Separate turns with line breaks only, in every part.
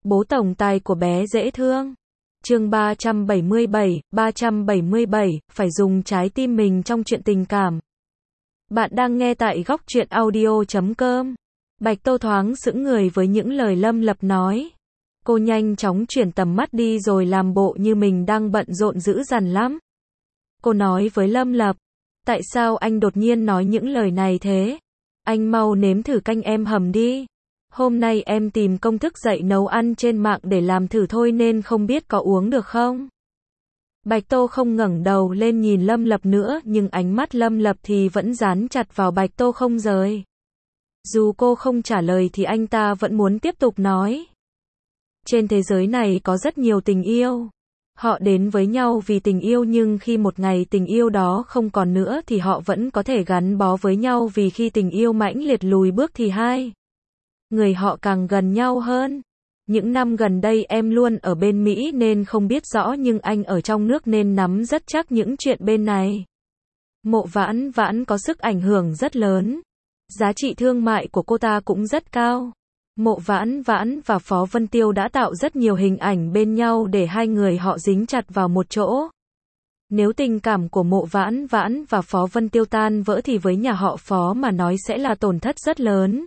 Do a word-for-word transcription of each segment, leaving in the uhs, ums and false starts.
Bố tổng tài của bé dễ thương. Chương ba trăm bảy mươi bảy, ba trăm bảy mươi bảy, phải dùng trái tim mình trong chuyện tình cảm. Bạn đang nghe tại góc truyện audio chấm com. Bạch Tô thoáng sững người với những lời Lâm Lập nói. Cô nhanh chóng chuyển tầm mắt đi rồi làm bộ như mình đang bận rộn dữ dằn lắm. Cô nói với Lâm Lập, tại sao anh đột nhiên nói những lời này thế? Anh mau nếm thử canh em hầm đi. Hôm nay em tìm công thức dạy nấu ăn trên mạng để làm thử thôi nên không biết có uống được không? Bạch Tô không ngẩng đầu lên nhìn Lâm Lập nữa, nhưng ánh mắt Lâm Lập thì vẫn dán chặt vào Bạch Tô không rời. Dù cô không trả lời thì anh ta vẫn muốn tiếp tục nói. Trên thế giới này có rất nhiều tình yêu. Họ đến với nhau vì tình yêu, nhưng khi một ngày tình yêu đó không còn nữa thì họ vẫn có thể gắn bó với nhau, vì khi tình yêu mãnh liệt lùi bước thì hai người họ càng gần nhau hơn. Những năm gần đây em luôn ở bên Mỹ nên không biết rõ, nhưng anh ở trong nước nên nắm rất chắc những chuyện bên này. Mộ Vãn Vãn có sức ảnh hưởng rất lớn. Giá trị thương mại của cô ta cũng rất cao. Mộ Vãn Vãn và Phó Vân Tiêu đã tạo rất nhiều hình ảnh bên nhau để hai người họ dính chặt vào một chỗ. Nếu tình cảm của Mộ Vãn Vãn và Phó Vân Tiêu tan vỡ thì với nhà họ Phó mà nói sẽ là tổn thất rất lớn.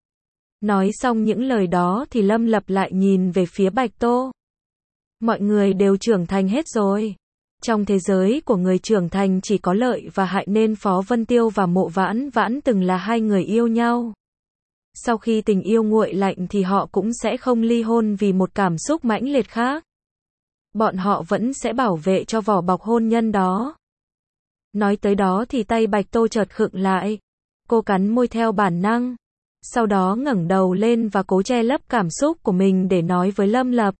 Nói xong những lời đó thì Lâm Lập lại nhìn về phía Bạch Tô. Mọi người đều trưởng thành hết rồi. Trong thế giới của người trưởng thành chỉ có lợi và hại, nên Phó Vân Tiêu và Mộ Vãn Vãn từng là hai người yêu nhau. Sau khi tình yêu nguội lạnh thì họ cũng sẽ không ly hôn vì một cảm xúc mãnh liệt khác. Bọn họ vẫn sẽ bảo vệ cho vỏ bọc hôn nhân đó. Nói tới đó thì tay Bạch Tô chợt khựng lại. Cô cắn môi theo bản năng. Sau đó ngẩng đầu lên và cố che lấp cảm xúc của mình để nói với Lâm Lập.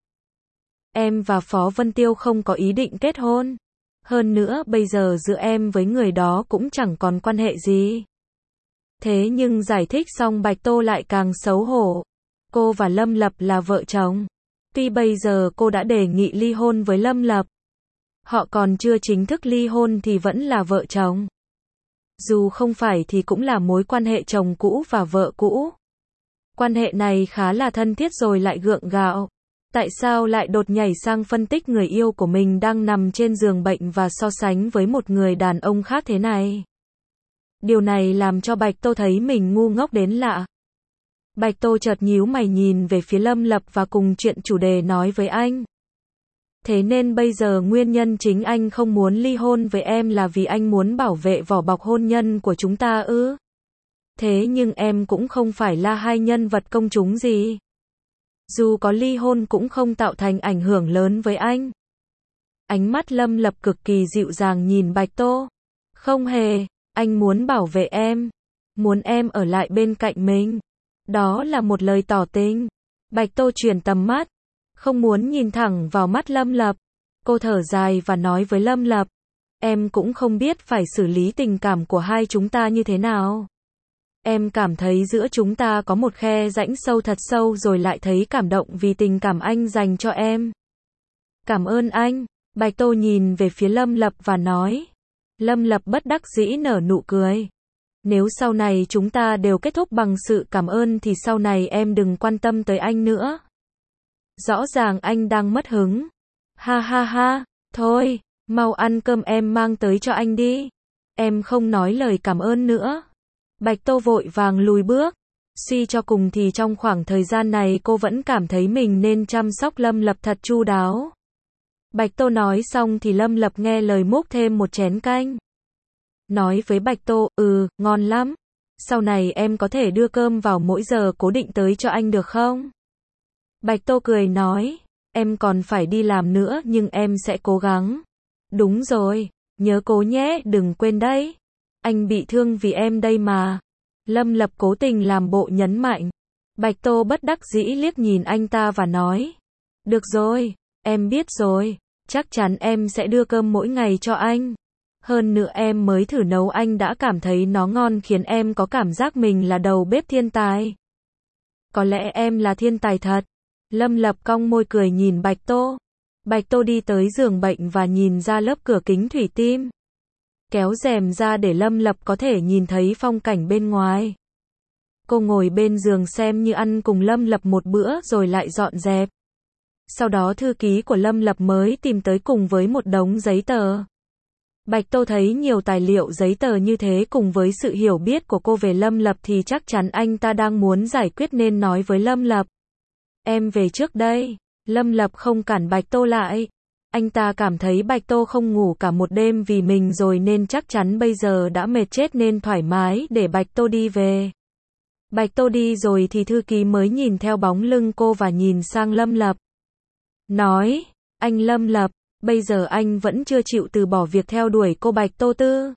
Em và Phó Vân Tiêu không có ý định kết hôn. Hơn nữa bây giờ giữa em với người đó cũng chẳng còn quan hệ gì. Thế nhưng giải thích xong Bạch Tô lại càng xấu hổ. Cô và Lâm Lập là vợ chồng. Tuy bây giờ cô đã đề nghị ly hôn với Lâm Lập. Họ còn chưa chính thức ly hôn thì vẫn là vợ chồng. Dù không phải thì cũng là mối quan hệ chồng cũ và vợ cũ. Quan hệ này khá là thân thiết rồi lại gượng gạo. Tại sao lại đột nhảy sang phân tích người yêu của mình đang nằm trên giường bệnh và so sánh với một người đàn ông khác thế này? Điều này làm cho Bạch Tô thấy mình ngu ngốc đến lạ. Bạch Tô chợt nhíu mày nhìn về phía Lâm Lập và cùng chuyện chủ đề nói với anh. Thế nên bây giờ nguyên nhân chính anh không muốn ly hôn với em là vì anh muốn bảo vệ vỏ bọc hôn nhân của chúng ta ư? Thế nhưng em cũng không phải là hai nhân vật công chúng gì. Dù có ly hôn cũng không tạo thành ảnh hưởng lớn với anh. Ánh mắt Lâm Lập cực kỳ dịu dàng nhìn Bạch Tô. Không hề, anh muốn bảo vệ em. Muốn em ở lại bên cạnh mình. Đó là một lời tỏ tình. Bạch Tô chuyển tầm mắt. Không muốn nhìn thẳng vào mắt Lâm Lập. Cô thở dài và nói với Lâm Lập. Em cũng không biết phải xử lý tình cảm của hai chúng ta như thế nào. Em cảm thấy giữa chúng ta có một khe rãnh sâu thật sâu, rồi lại thấy cảm động vì tình cảm anh dành cho em. Cảm ơn anh. Bạch Tô nhìn về phía Lâm Lập và nói. Lâm Lập bất đắc dĩ nở nụ cười. Nếu sau này chúng ta đều kết thúc bằng sự cảm ơn thì sau này em đừng quan tâm tới anh nữa. Rõ ràng anh đang mất hứng. Ha ha ha, thôi, mau ăn cơm em mang tới cho anh đi. Em không nói lời cảm ơn nữa. Bạch Tô vội vàng lùi bước. Suy cho cùng thì trong khoảng thời gian này cô vẫn cảm thấy mình nên chăm sóc Lâm Lập thật chu đáo. Bạch Tô nói xong thì Lâm Lập nghe lời múc thêm một chén canh. Nói với Bạch Tô, ừ, ngon lắm. Sau này em có thể đưa cơm vào mỗi giờ cố định tới cho anh được không? Bạch Tô cười nói, em còn phải đi làm nữa nhưng em sẽ cố gắng. Đúng rồi, nhớ cố nhé, đừng quên đấy. Anh bị thương vì em đây mà. Lâm Lập cố tình làm bộ nhấn mạnh. Bạch Tô bất đắc dĩ liếc nhìn anh ta và nói. Được rồi, em biết rồi. Chắc chắn em sẽ đưa cơm mỗi ngày cho anh. Hơn nữa em mới thử nấu anh đã cảm thấy nó ngon khiến em có cảm giác mình là đầu bếp thiên tài. Có lẽ em là thiên tài thật. Lâm Lập cong môi cười nhìn Bạch Tô. Bạch Tô đi tới giường bệnh và nhìn ra lớp cửa kính thủy tinh. Kéo rèm ra để Lâm Lập có thể nhìn thấy phong cảnh bên ngoài. Cô ngồi bên giường xem như ăn cùng Lâm Lập một bữa rồi lại dọn dẹp. Sau đó thư ký của Lâm Lập mới tìm tới cùng với một đống giấy tờ. Bạch Tô thấy nhiều tài liệu giấy tờ như thế cùng với sự hiểu biết của cô về Lâm Lập thì chắc chắn anh ta đang muốn giải quyết nên nói với Lâm Lập. Em về trước đây. Lâm Lập không cản Bạch Tô lại. Anh ta cảm thấy Bạch Tô không ngủ cả một đêm vì mình rồi nên chắc chắn bây giờ đã mệt chết nên thoải mái để Bạch Tô đi về. Bạch Tô đi rồi thì thư ký mới nhìn theo bóng lưng cô và nhìn sang Lâm Lập. Nói, anh Lâm Lập, bây giờ anh vẫn chưa chịu từ bỏ việc theo đuổi cô Bạch Tô tư.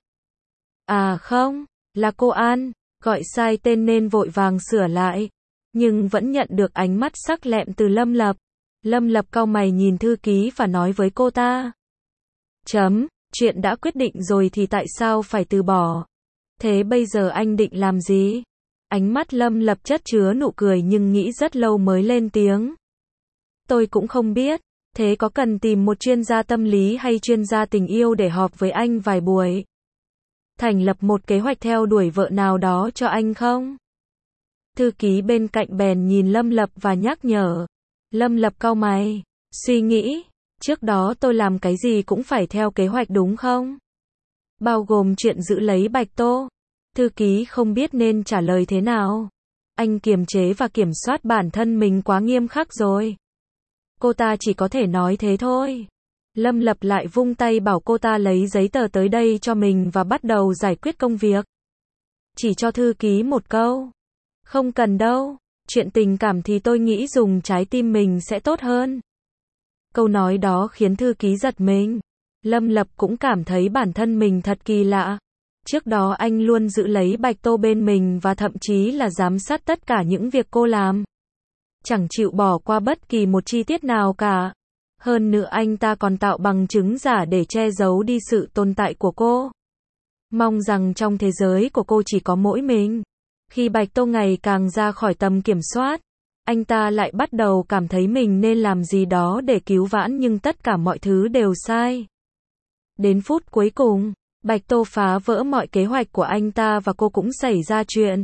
À không, là cô An, gọi sai tên nên vội vàng sửa lại. Nhưng vẫn nhận được ánh mắt sắc lẹm từ Lâm Lập. Lâm Lập cau mày nhìn thư ký và nói với cô ta. Chấm, chuyện đã quyết định rồi thì tại sao phải từ bỏ? Thế bây giờ anh định làm gì? Ánh mắt Lâm Lập chất chứa nụ cười nhưng nghĩ rất lâu mới lên tiếng. Tôi cũng không biết, thế có cần tìm một chuyên gia tâm lý hay chuyên gia tình yêu để họp với anh vài buổi? Thành lập một kế hoạch theo đuổi vợ nào đó cho anh không? Thư ký bên cạnh bèn nhìn Lâm Lập và nhắc nhở. Lâm Lập cau mày, suy nghĩ, trước đó tôi làm cái gì cũng phải theo kế hoạch đúng không? Bao gồm chuyện giữ lấy Bạch Tô. Thư ký không biết nên trả lời thế nào. Anh kiềm chế và kiểm soát bản thân mình quá nghiêm khắc rồi. Cô ta chỉ có thể nói thế thôi. Lâm Lập lại vung tay bảo cô ta lấy giấy tờ tới đây cho mình và bắt đầu giải quyết công việc. Chỉ cho thư ký một câu. Không cần đâu, chuyện tình cảm thì tôi nghĩ dùng trái tim mình sẽ tốt hơn. Câu nói đó khiến thư ký giật mình. Lâm Lập cũng cảm thấy bản thân mình thật kỳ lạ. Trước đó anh luôn giữ lấy Bạch Tô bên mình và thậm chí là giám sát tất cả những việc cô làm. Chẳng chịu bỏ qua bất kỳ một chi tiết nào cả. Hơn nữa anh ta còn tạo bằng chứng giả để che giấu đi sự tồn tại của cô. Mong rằng trong thế giới của cô chỉ có mỗi mình. Khi Bạch Tô ngày càng ra khỏi tầm kiểm soát, anh ta lại bắt đầu cảm thấy mình nên làm gì đó để cứu vãn nhưng tất cả mọi thứ đều sai. Đến phút cuối cùng, Bạch Tô phá vỡ mọi kế hoạch của anh ta và cô cũng xảy ra chuyện.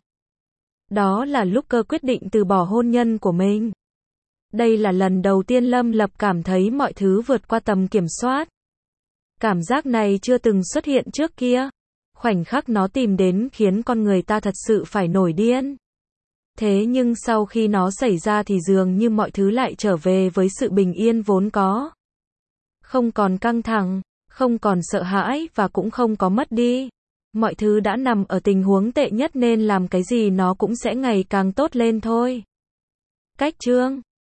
Đó là lúc cô quyết định từ bỏ hôn nhân của mình. Đây là lần đầu tiên Lâm Lập cảm thấy mọi thứ vượt qua tầm kiểm soát. Cảm giác này chưa từng xuất hiện trước kia. Khoảnh khắc nó tìm đến khiến con người ta thật sự phải nổi điên. Thế nhưng sau khi nó xảy ra thì dường như mọi thứ lại trở về với sự bình yên vốn có. Không còn căng thẳng, không còn sợ hãi và cũng không có mất đi. Mọi thứ đã nằm ở tình huống tệ nhất nên làm cái gì nó cũng sẽ ngày càng tốt lên thôi. Cách chương